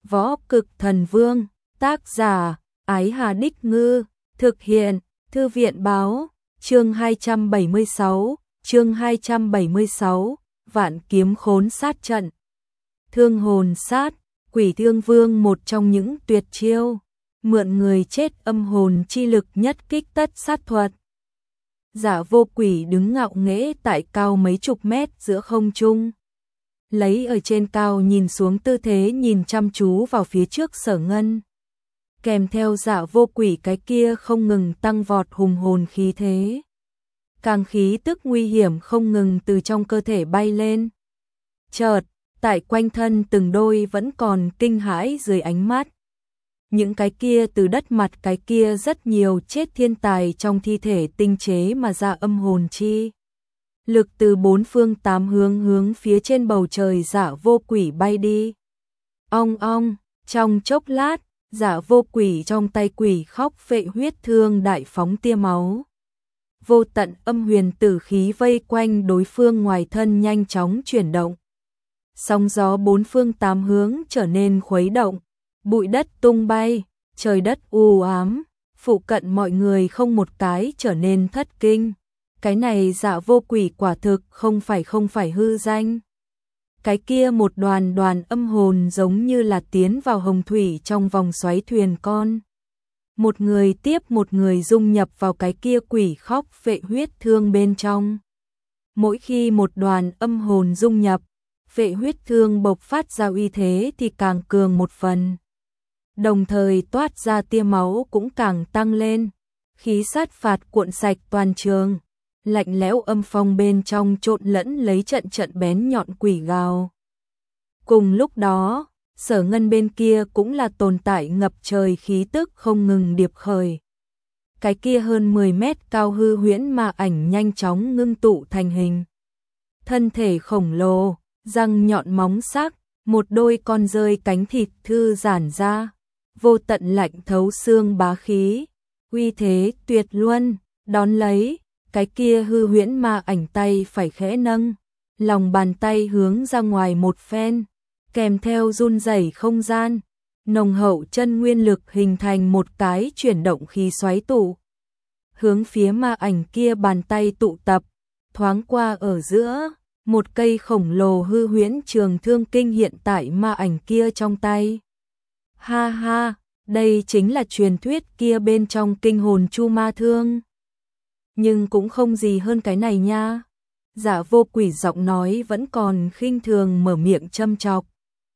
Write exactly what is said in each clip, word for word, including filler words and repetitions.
Võ Cực Thần Vương, tác giả, Ái Hà Đích Ngư, thực hiện, Thư viện Báo, chương hai trăm bảy mươi sáu, chương hai trăm bảy mươi sáu, Vạn Kiếm Khốn Sát Trận. Thương hồn sát, Quỷ Thương Vương một trong những tuyệt chiêu, mượn người chết âm hồn chi lực nhất kích tất sát thuật. Giả Vô Quỷ đứng ngạo nghễ tại cao mấy chục mét giữa không trung, lấy ở trên cao nhìn xuống tư thế nhìn chăm chú vào phía trước Sở Ngân. Kèm theo Giả Vô Quỷ cái kia không ngừng tăng vọt hùng hồn khí thế. Càng khí tức nguy hiểm không ngừng từ trong cơ thể bay lên. Chợt, tại quanh thân từng đôi vẫn còn kinh hãi dưới ánh mắt. Những cái kia từ đất mặt cái kia rất nhiều chết thiên tài trong thi thể tinh chế mà ra âm hồn chi. Lực từ bốn phương tám hướng hướng phía trên bầu trời Giả Vô Quỷ bay đi. Ong ong, trong chốc lát, Giả Vô Quỷ trong tay quỷ khóc phệ huyết thương đại phóng tia máu. Vô tận âm huyền tử khí vây quanh đối phương ngoài thân nhanh chóng chuyển động. Sóng gió bốn phương tám hướng trở nên khuấy động, bụi đất tung bay, trời đất u ám, phụ cận mọi người không một cái trở nên thất kinh. Cái này Giả Vô Quỷ quả thực không phải không phải hư danh. Cái kia một đoàn đoàn âm hồn giống như là tiến vào hồng thủy trong vòng xoáy thuyền con. Một người tiếp một người dung nhập vào cái kia quỷ khóc phệ huyết thương bên trong. Mỗi khi một đoàn âm hồn dung nhập, phệ huyết thương bộc phát ra uy thế thì càng cường một phần. Đồng thời toát ra tia máu cũng càng tăng lên. Khí sát phạt cuộn sạch toàn trường. Lạnh lẽo âm phong bên trong trộn lẫn lấy trận trận bén nhọn quỷ gào. Cùng lúc đó, Sở Ngân bên kia cũng là tồn tại ngập trời khí tức không ngừng điệp khởi. Cái kia hơn mười mét cao hư huyễn ma ảnh nhanh chóng ngưng tụ thành hình. Thân thể khổng lồ, răng nhọn móng sắc, một đôi con rơi cánh thịt thư giãn ra, vô tận lạnh thấu xương bá khí, uy thế tuyệt luân, đón lấy. Cái kia hư huyễn ma ảnh tay phải khẽ nâng, lòng bàn tay hướng ra ngoài một phen, kèm theo run rẩy không gian, nồng hậu chân nguyên lực hình thành một cái chuyển động khí xoáy tụ. Hướng phía ma ảnh kia bàn tay tụ tập, thoáng qua ở giữa, một cây khổng lồ hư huyễn trường thương kinh hiện tại ma ảnh kia trong tay. Ha ha, đây chính là truyền thuyết kia bên trong kinh hồn chu ma thương. Nhưng cũng không gì hơn cái này nha. Giả Vô Quỷ giọng nói vẫn còn khinh thường mở miệng châm chọc.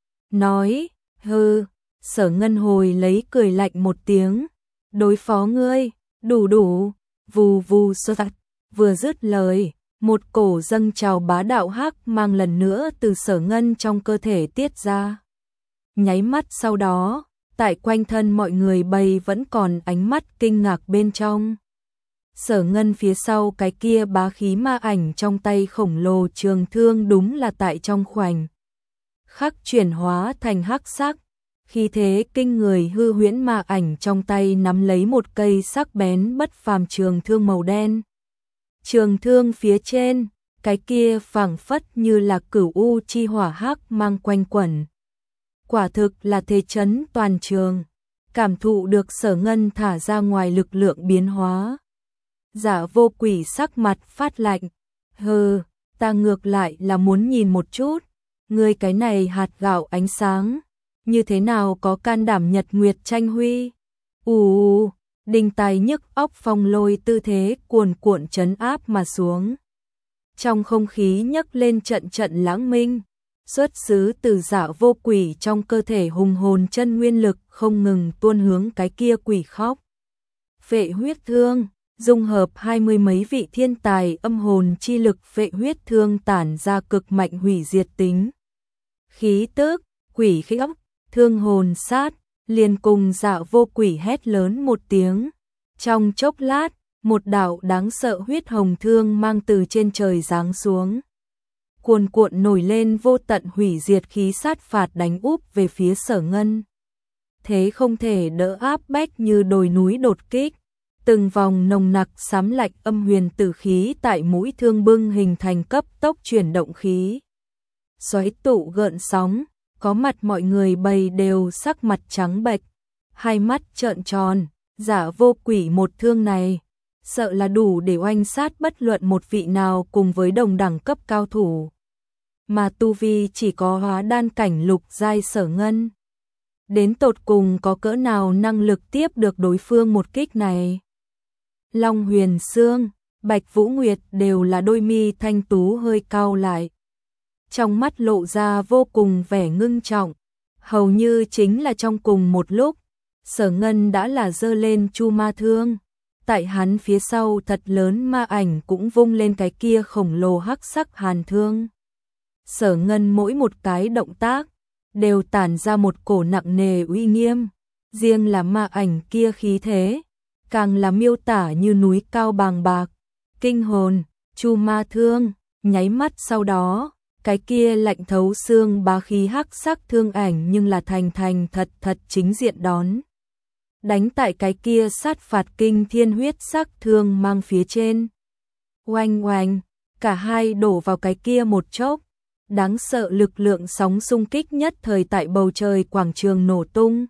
Nói, hừ, Sở Ngân hồi lấy cười lạnh một tiếng. Đối phó ngươi, đủ đủ, vù vù sơ tạch. Vừa dứt lời, một cổ dâng trào bá đạo hắc mang lần nữa từ Sở Ngân trong cơ thể tiết ra. Nháy mắt sau đó, tại quanh thân mọi người bầy vẫn còn ánh mắt kinh ngạc bên trong. Sở Ngân phía sau cái kia bá khí ma ảnh trong tay khổng lồ trường thương đúng là tại trong khoảnh khắc chuyển hóa thành hắc sắc, khí thế kinh người hư huyễn ma ảnh trong tay nắm lấy một cây sắc bén bất phàm trường thương màu đen. Trường thương phía trên, cái kia phảng phất như là cửu u chi hỏa hắc mang quanh quẩn. Quả thực là thế chấn toàn trường, cảm thụ được Sở Ngân thả ra ngoài lực lượng biến hóa. Giả Vô Quỷ sắc mặt phát lạnh, hừ, ta ngược lại là muốn nhìn một chút, ngươi cái này hạt gạo ánh sáng, như thế nào có can đảm nhật nguyệt tranh huy. Ù, đinh tai nhức óc phong lôi tư thế cuồn cuộn trấn áp mà xuống. Trong không khí nhấc lên trận trận lãng minh, xuất xứ từ Giả Vô Quỷ trong cơ thể hùng hồn chân nguyên lực không ngừng tuôn hướng cái kia quỷ khóc. Phệ huyết thương. Dung hợp hai mươi mấy vị thiên tài âm hồn chi lực phệ huyết thương tản ra cực mạnh hủy diệt tính. Khí tức, quỷ khí ốc, thương hồn sát, liền cùng Giả Vô Quỷ hét lớn một tiếng. Trong chốc lát, một đạo đáng sợ huyết hồng thương mang từ trên trời giáng xuống. Cuồn cuộn nổi lên vô tận hủy diệt khí sát phạt đánh úp về phía Sở Ngân. Thế không thể đỡ áp bách như đồi núi đột kích. Từng vòng nồng nặc xám lạnh âm huyền tử khí tại mũi thương bưng hình thành cấp tốc chuyển động khí. Xoáy tụ gợn sóng, có mặt mọi người bầy đều sắc mặt trắng bệch, hai mắt trợn tròn, Giả Vô Quỷ một thương này, sợ là đủ để oanh sát bất luận một vị nào cùng với đồng đẳng cấp cao thủ. Mà tu vi chỉ có hóa đan cảnh lục giai Sở Ngân. Đến tột cùng có cỡ nào năng lực tiếp được đối phương một kích này. Long Huyền Sương, Bạch Vũ Nguyệt đều là đôi mi thanh tú hơi cau lại. Trong mắt lộ ra vô cùng vẻ ngưng trọng, hầu như chính là trong cùng một lúc, Sở Ngân đã là giơ lên chu ma thương. Tại hắn phía sau thật lớn ma ảnh cũng vung lên cái kia khổng lồ hắc sắc hàn thương. Sở Ngân mỗi một cái động tác đều tản ra một cổ nặng nề uy nghiêm, riêng là ma ảnh kia khí thế, càng là miêu tả như núi cao bàng bạc, kinh hồn, chu ma thương, nháy mắt sau đó, cái kia lạnh thấu xương bá khí hắc sắc thương ảnh nhưng là thành thành thật thật chính diện đón. Đánh tại cái kia sát phạt kinh thiên huyết sắc thương mang phía trên. Oanh oanh, cả hai đổ vào cái kia một chốc. Đáng sợ lực lượng sóng xung kích nhất thời tại bầu trời quảng trường nổ tung.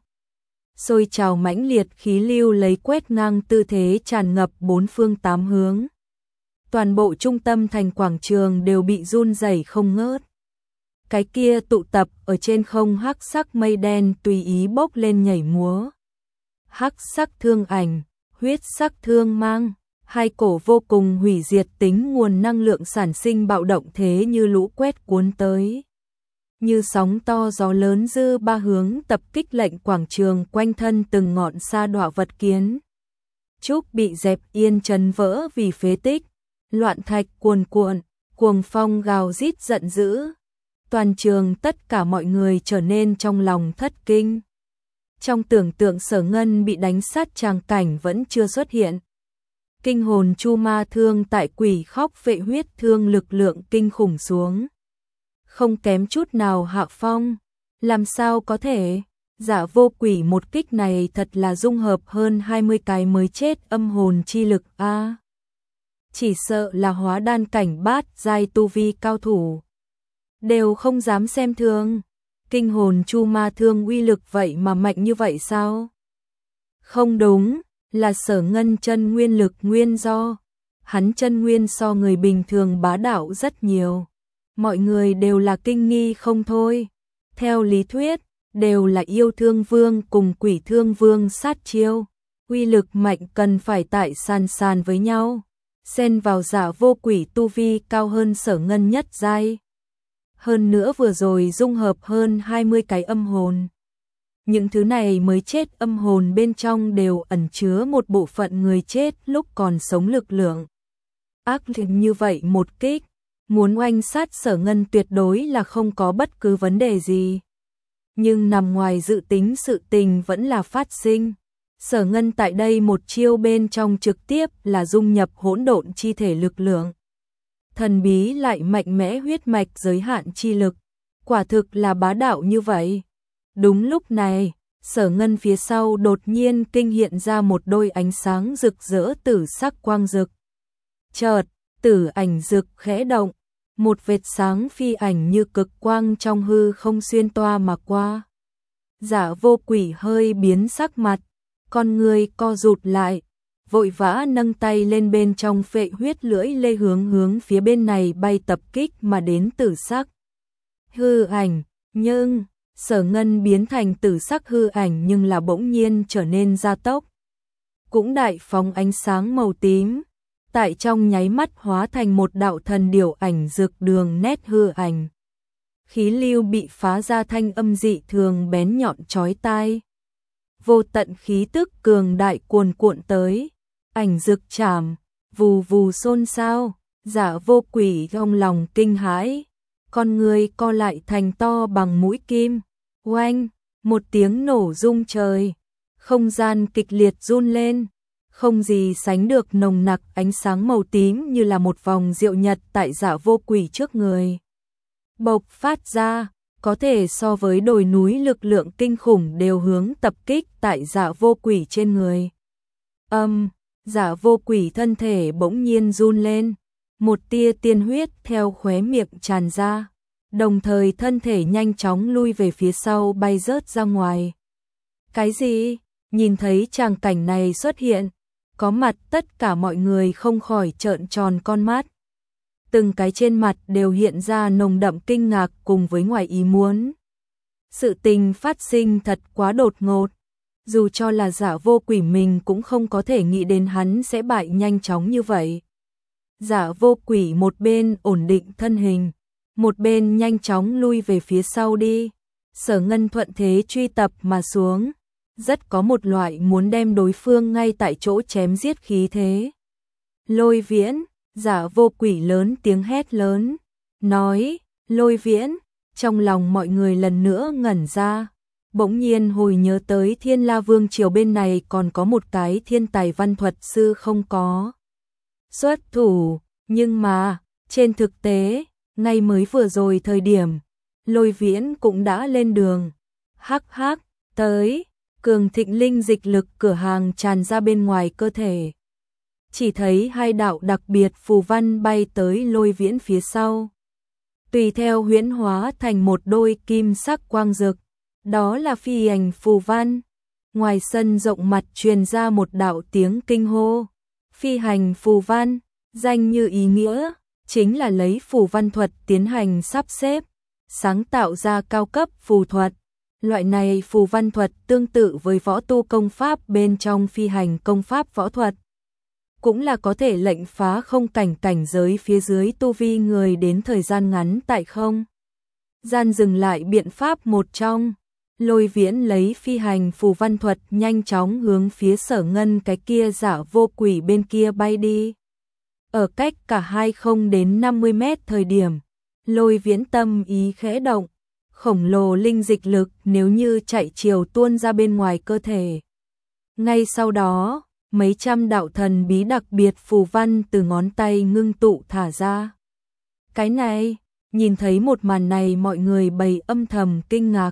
Sôi trào mãnh liệt khí lưu lấy quét ngang tư thế tràn ngập bốn phương tám hướng. Toàn bộ trung tâm thành quảng trường đều bị run rẩy không ngớt. Cái kia tụ tập ở trên không hắc sắc mây đen tùy ý bốc lên nhảy múa. Hắc sắc thương ảnh, huyết sắc thương mang, hai cổ vô cùng hủy diệt tính nguồn năng lượng sản sinh bạo động thế như lũ quét cuốn tới. Như sóng to gió lớn dư ba hướng tập kích lệnh quảng trường quanh thân từng ngọn sa đọa vật kiến. Trúc bị dẹp yên trần vỡ vì phế tích, loạn thạch cuồn cuộn, cuồng phong gào rít giận dữ. Toàn trường tất cả mọi người trở nên trong lòng thất kinh. Trong tưởng tượng Sở Ngân bị đánh sát tràng cảnh vẫn chưa xuất hiện. Kinh hồn chu ma thương tại quỷ khóc vệ huyết thương lực lượng kinh khủng xuống. Không kém chút nào hạ phong. Làm sao có thể? Giả Vô Quỷ một kích này thật là dung hợp hơn hai mươi cái mới chết âm hồn chi lực a. À, chỉ sợ là hóa đan cảnh bát giai tu vi cao thủ đều không dám xem thường. Kinh hồn chu ma thương uy lực vậy mà mạnh như vậy sao? Không đúng, là Sở Ngân chân nguyên lực nguyên do. Hắn chân nguyên so người bình thường bá đạo rất nhiều. Mọi người đều là kinh nghi không thôi. Theo lý thuyết, đều là yêu thương vương cùng quỷ thương vương sát chiêu. Uy lực mạnh cần phải tại sàn sàn với nhau. Xen vào Giả Vô Quỷ tu vi cao hơn Sở Ngân nhất giai. Hơn nữa vừa rồi dung hợp hơn hai mươi cái âm hồn. Những thứ này mới chết âm hồn bên trong đều ẩn chứa một bộ phận người chết lúc còn sống lực lượng. Ác liệt như vậy một kích, muốn oanh sát Sở Ngân tuyệt đối là không có bất cứ vấn đề gì. Nhưng nằm ngoài dự tính sự tình vẫn là phát sinh. Sở Ngân tại đây một chiêu bên trong trực tiếp là dung nhập hỗn độn chi thể lực lượng. Thần bí lại mạnh mẽ huyết mạch giới hạn chi lực, quả thực là bá đạo như vậy. Đúng lúc này, Sở Ngân phía sau đột nhiên kinh hiện ra một đôi ánh sáng rực rỡ tử sắc quang rực. Chợt, tử ảnh rực khẽ động, một vệt sáng phi ảnh như cực quang trong hư không xuyên toa mà qua. Giả Vô Quỷ hơi biến sắc mặt, con người co rụt lại, vội vã nâng tay lên bên trong phệ huyết lưỡi lê hướng hướng phía bên này bay tập kích mà đến tử sắc. Hư ảnh, nhưng, Sở Ngân biến thành tử sắc hư ảnh nhưng là bỗng nhiên trở nên gia tốc. Cũng đại phóng ánh sáng màu tím, tại trong nháy mắt hóa thành một đạo thần điểu ảnh rực đường nét hư ảnh. Khí lưu bị phá ra thanh âm dị thường bén nhọn chói tai. Vô tận khí tức cường đại cuồn cuộn tới. Ảnh rực chạm, vù vù xôn xao, Giả Vô Quỷ trong lòng kinh hãi, con người co lại thành to bằng mũi kim. Oanh, một tiếng nổ rung trời, không gian kịch liệt run lên, không gì sánh được nồng nặc ánh sáng màu tím như là một vòng diệu nhật tại Giả Vô Quỷ trước người. Bộc phát ra, có thể so với đồi núi lực lượng kinh khủng đều hướng tập kích tại Giả Vô Quỷ trên người. Âm, um, Giả Vô Quỷ thân thể bỗng nhiên run lên, một tia tiên huyết theo khóe miệng tràn ra, đồng thời thân thể nhanh chóng lui về phía sau bay rớt ra ngoài. Cái gì? Nhìn thấy tràng cảnh này xuất hiện, có mặt tất cả mọi người không khỏi trợn tròn con mắt. Từng cái trên mặt đều hiện ra nồng đậm kinh ngạc cùng với ngoài ý muốn. Sự tình phát sinh thật quá đột ngột, dù cho là Giả Vô Quỷ mình cũng không có thể nghĩ đến hắn sẽ bại nhanh chóng như vậy. Giả Vô Quỷ một bên ổn định thân hình, một bên nhanh chóng lui về phía sau đi. Sở Ngân thuận thế truy tập mà xuống, rất có một loại muốn đem đối phương ngay tại chỗ chém giết khí thế. Lôi Viễn, Giả Vô Quỷ lớn tiếng hét lớn, nói, Lôi Viễn, trong lòng mọi người lần nữa ngẩn ra. Bỗng nhiên hồi nhớ tới Thiên La Vương triều bên này còn có một cái thiên tài văn thuật sư không có xuất thủ, nhưng mà, trên thực tế, ngay mới vừa rồi thời điểm, Lôi Viễn cũng đã lên đường. Hắc hắc, tới, cường thịnh linh dịch lực cửa hàng tràn ra bên ngoài cơ thể. Chỉ thấy hai đạo đặc biệt phù văn bay tới Lôi Viễn phía sau. Tùy theo huyễn hóa thành một đôi kim sắc quang rực. Đó là phi hành phù văn. Ngoài sân rộng mặt truyền ra một đạo tiếng kinh hô. Phi hành phù văn, danh như ý nghĩa, chính là lấy phù văn thuật tiến hành sắp xếp, sáng tạo ra cao cấp phù thuật. Loại này phù văn thuật tương tự với võ tu công pháp bên trong phi hành công pháp võ thuật. Cũng là có thể lệnh phá không cảnh cảnh giới phía dưới tu vi người đến thời gian ngắn tại không gian dừng lại biện pháp một trong. Lôi Viễn lấy phi hành phù văn thuật nhanh chóng hướng phía Sở Ngân cái kia Giả Vô Quỷ bên kia bay đi. Ở cách cả hai không đến năm mươi mét thời điểm, Lôi Viễn tâm ý khẽ động, khổng lồ linh dịch lực nếu như chạy chiều tuôn ra bên ngoài cơ thể. Ngay sau đó, mấy trăm đạo thần bí đặc biệt phù văn từ ngón tay ngưng tụ thả ra. Cái này, nhìn thấy một màn này mọi người bày âm thầm kinh ngạc.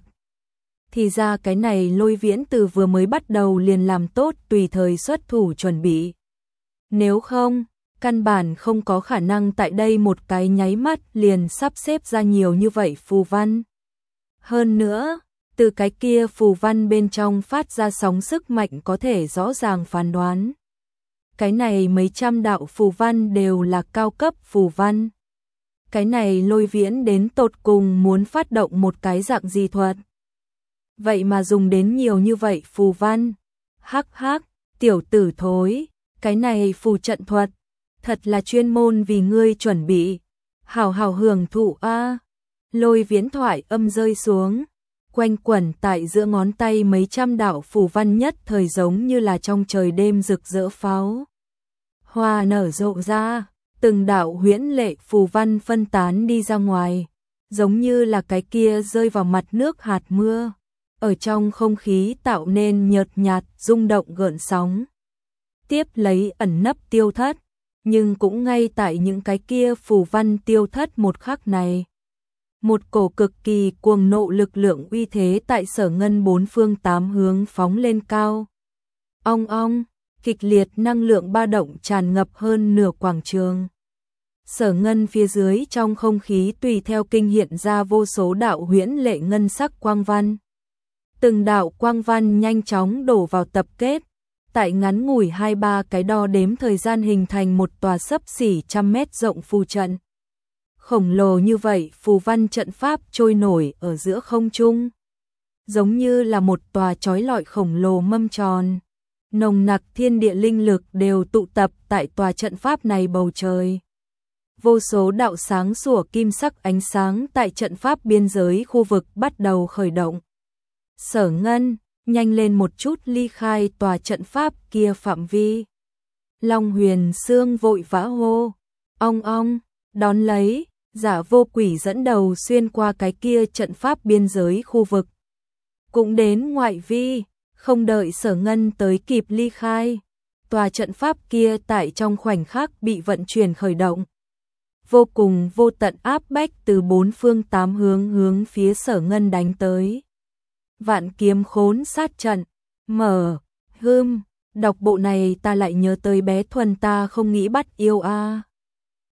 Thì ra cái này Lôi Viễn từ vừa mới bắt đầu liền làm tốt tùy thời xuất thủ chuẩn bị. Nếu không, căn bản không có khả năng tại đây một cái nháy mắt liền sắp xếp ra nhiều như vậy phù văn. Hơn nữa, từ cái kia phù văn bên trong phát ra sóng sức mạnh có thể rõ ràng phán đoán. Cái này mấy trăm đạo phù văn đều là cao cấp phù văn. Cái này Lôi Viễn đến tột cùng muốn phát động một cái dạng gì thuật. Vậy mà dùng đến nhiều như vậy phù văn. Hắc hắc, tiểu tử thối, cái này phù trận thuật, thật là chuyên môn vì ngươi chuẩn bị. Hào hào hưởng thụ a. Lôi Viễn thoại âm rơi xuống, quanh quẩn tại giữa ngón tay mấy trăm đạo phù văn nhất thời giống như là trong trời đêm rực rỡ pháo hoa nở rộ ra, từng đạo huyễn lệ phù văn phân tán đi ra ngoài, giống như là cái kia rơi vào mặt nước hạt mưa, ở trong không khí tạo nên nhợt nhạt rung động gợn sóng. Tiếp lấy ẩn nấp tiêu thất, nhưng cũng ngay tại những cái kia phù văn tiêu thất một khắc này, một cổ cực kỳ cuồng nộ lực lượng uy thế tại Sở Ngân bốn phương tám hướng phóng lên cao. Ong ong, kịch liệt năng lượng ba động tràn ngập hơn nửa quảng trường. Sở Ngân phía dưới trong không khí tùy theo kinh hiện ra vô số đạo huyễn lệ ngân sắc quang văn. Từng đạo quang văn nhanh chóng đổ vào tập kết, tại ngắn ngủi hai ba cái đo đếm thời gian hình thành một tòa xấp xỉ trăm mét rộng phù trận. Khổng lồ như vậy phù văn trận pháp trôi nổi ở giữa không trung, giống như là một tòa chói lọi khổng lồ mâm tròn. Nồng nặc thiên địa linh lực đều tụ tập tại tòa trận pháp này bầu trời. Vô số đạo sáng sủa kim sắc ánh sáng tại trận pháp biên giới khu vực bắt đầu khởi động. Sở Ngân, nhanh lên một chút ly khai tòa trận pháp kia phạm vi. Long Huyền Sương vội vã hô, ong ong, đón lấy, Giả Vô Quỷ dẫn đầu xuyên qua cái kia trận pháp biên giới khu vực. Cũng đến ngoại vi, không đợi Sở Ngân tới kịp ly khai, tòa trận pháp kia tại trong khoảnh khắc bị vận chuyển khởi động. Vô cùng vô tận áp bách từ bốn phương tám hướng hướng phía Sở Ngân đánh tới. Vạn kiếm khốn sát trận, mở, hưm, đọc bộ này ta lại nhớ tới bé Thuần ta không nghĩ bắt yêu a.